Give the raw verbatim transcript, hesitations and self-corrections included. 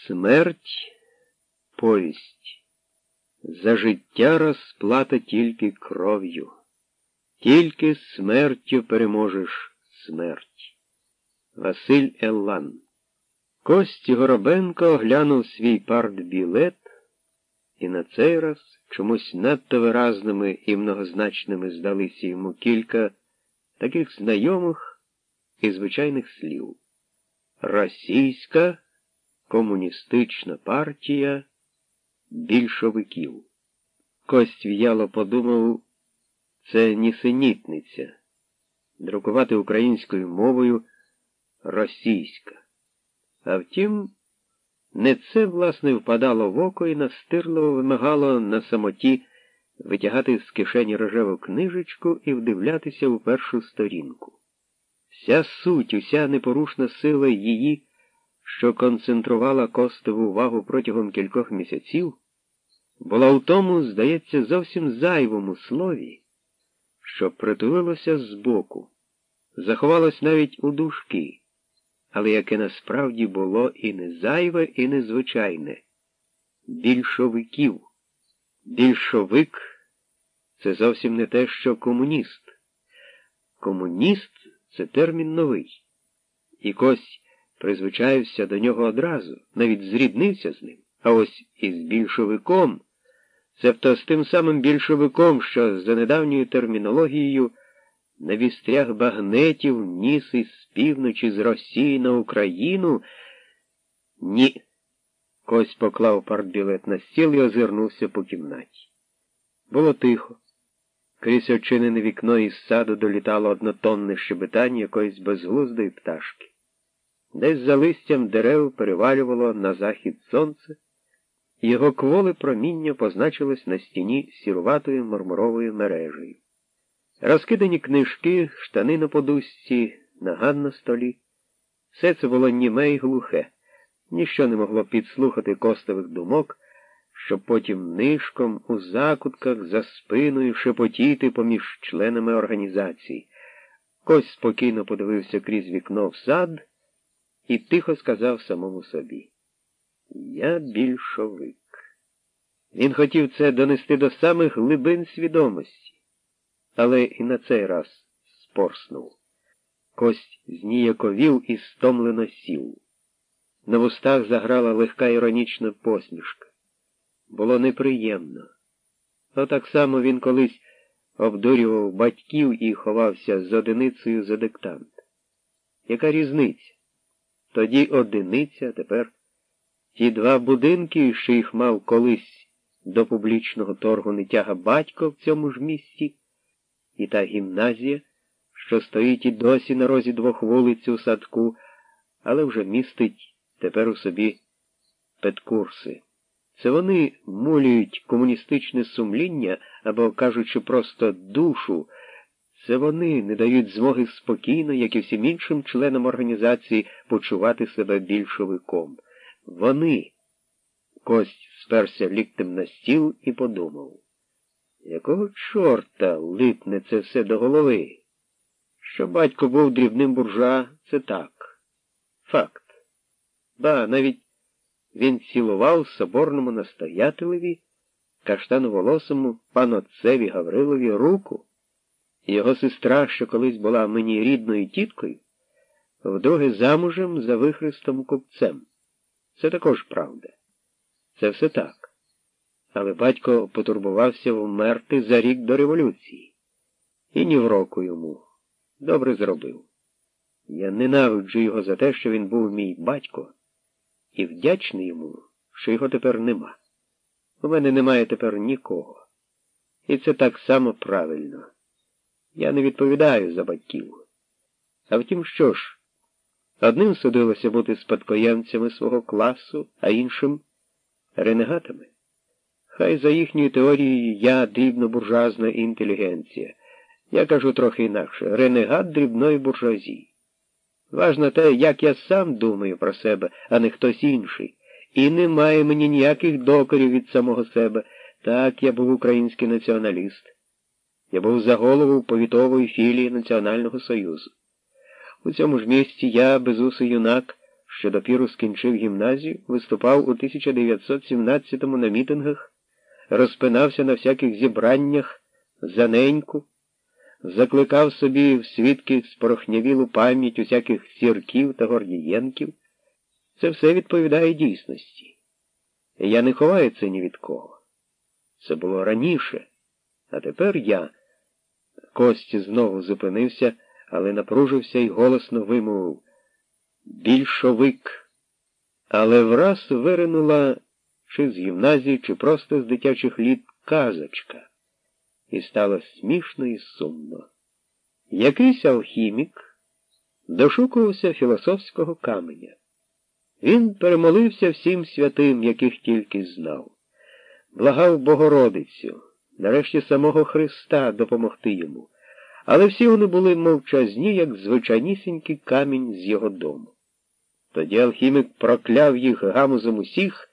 Смерть — повість. За життя розплата тільки кров'ю. Тільки смертю переможеш смерть. Василь Еллан. Кості Горобенко оглянув свій партбілет, і на цей раз чомусь надто виразними і многозначними здалися йому кілька таких знайомих і звичайних слів. Російська комуністична партія більшовиків. Кость в'яло подумав, це нісенітниця. Друкувати українською мовою російська. А втім, не це, власне, впадало в око і настирливо вимагало на самоті витягати з кишені рожеву книжечку і вдивлятися у першу сторінку. Вся суть, уся непорушна сила її, що концентрувала Костову увагу протягом кількох місяців, була у тому, здається, зовсім зайвому слові, що притулилося збоку, заховалось навіть у дужки, але яке насправді було і не зайве, і незвичайне. Більшовиків. Більшовик – це зовсім не те, що комуніст. Комуніст – це термін новий. І Кость призвичаєвся до нього одразу, навіть зріднився з ним. А ось із більшовиком, цебто з тим самим більшовиком, що за недавньою термінологією на вістрях багнетів ніс із півночі з Росії на Україну, ні. Кость поклав партбілет на стіл і озирнувся по кімнаті. Було тихо. Крізь очинене вікно із саду долітало однотонне щебетання якоїсь безглуздої пташки. Десь за листям дерев перевалювало на захід сонце, і його кволе проміння позначилось на стіні сіруватою мармуровою мережею. Розкидані книжки, штани на подушці, наган на столі. Все це було німе й глухе. Ніщо не могло підслухати Костових думок, щоб потім нишком у закутках за спиною шепотіти поміж членами організації. Кость спокійно подивився крізь вікно в сад і тихо сказав самому собі: «Я більшовик». Він хотів це донести до самих глибин свідомості, але і на цей раз спорснув. Кость зніяковів і стомлено сів. На вустах заграла легка іронічна посмішка. Було неприємно. То так само він колись обдурював батьків і ховався з одиницею за диктант. Яка різниця? Тоді одиниця, тепер ті два будинки, що їх мав колись до публічного торгу нетяга батько в цьому ж місці, і та гімназія, що стоїть і досі на розі двох вулиць у садку, але вже містить тепер у собі педкурси. Це вони мулюють комуністичне сумління, або, кажучи просто, душу. Це вони не дають змоги спокійно, як і всім іншим членам організації, почувати себе більшовиком. Вони. Кость сперся ліктем на стіл і подумав: якого чорта липне це все до голови? Що батько був дрібним буржуа, це так. Факт. Ба, навіть він цілував соборному настоятелеві, каштановолосому панотцеві Гаврилові руку. Його сестра, що колись була мені рідною тіткою, вдруге замужем за вихрестом купцем. Це також правда. Це все так. Але батько потурбувався вмерти за рік до революції. І ні в року йому. Добре зробив. Я ненавиджу його за те, що він був мій батько, і вдячний йому, що його тепер нема. У мене немає тепер нікого. І це так само правильно. Я не відповідаю за батьків. А втім, що ж, одним судилося бути спадкоємцями свого класу, а іншим – ренегатами. Хай за їхньою теорією я дрібно-буржуазна інтелігенція. Я кажу трохи інакше – ренегат дрібної буржуазії. Важно те, як я сам думаю про себе, а не хтось інший. І немає мені ніяких докорів від самого себе. Так, я був український націоналіст. Я був за голову повітової філії Національного Союзу. У цьому ж місці я, безусий юнак, що допіру скінчив гімназію, виступав у тисяча дев'ятсот сімнадцятому на мітингах, розпинався на всяких зібраннях за неньку, закликав собі в свідки спорохнявілу пам'ять усяких Сірків та Гордієнків. Це все відповідає дійсності. І я не ховаю це ні від кого. Це було раніше, а тепер я. Костя знову зупинився, але напружився і голосно вимовив: «Більшовик». Але враз виринула чи з гімназії, чи просто з дитячих літ казочка. І стало смішно і сумно. Якийсь алхімік дошукувався філософського каменя. Він перемолився всім святим, яких тільки знав. Благав Богородицю, нарешті самого Христа допомогти йому. Але всі вони були мовчазні, як звичайнісінький камінь з його дому. Тоді алхімік прокляв їх гамузом усіх